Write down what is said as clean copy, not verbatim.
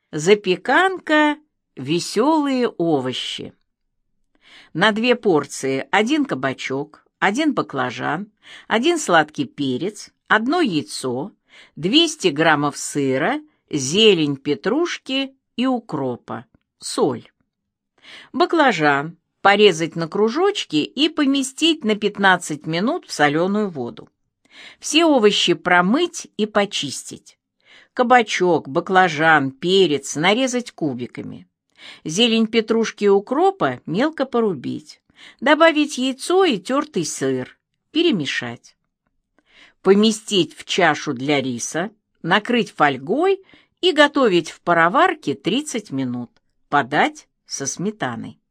Запеканка «Веселые овощи». На 2 порции 1 кабачок, 1 баклажан, 1 сладкий перец, 1 яйцо, 200 граммов сыра, зелень петрушки и укропа, соль. Баклажан порезать на кружочки и поместить на 15 минут в соленую воду. Все овощи промыть и почистить. Кабачок, баклажан, перец нарезать кубиками. Зелень петрушки и укропа мелко порубить. Добавить яйцо и тертый сыр. Перемешать. Поместить в чашу для риса, накрыть фольгой и готовить в пароварке 30 минут. Подать со сметаной.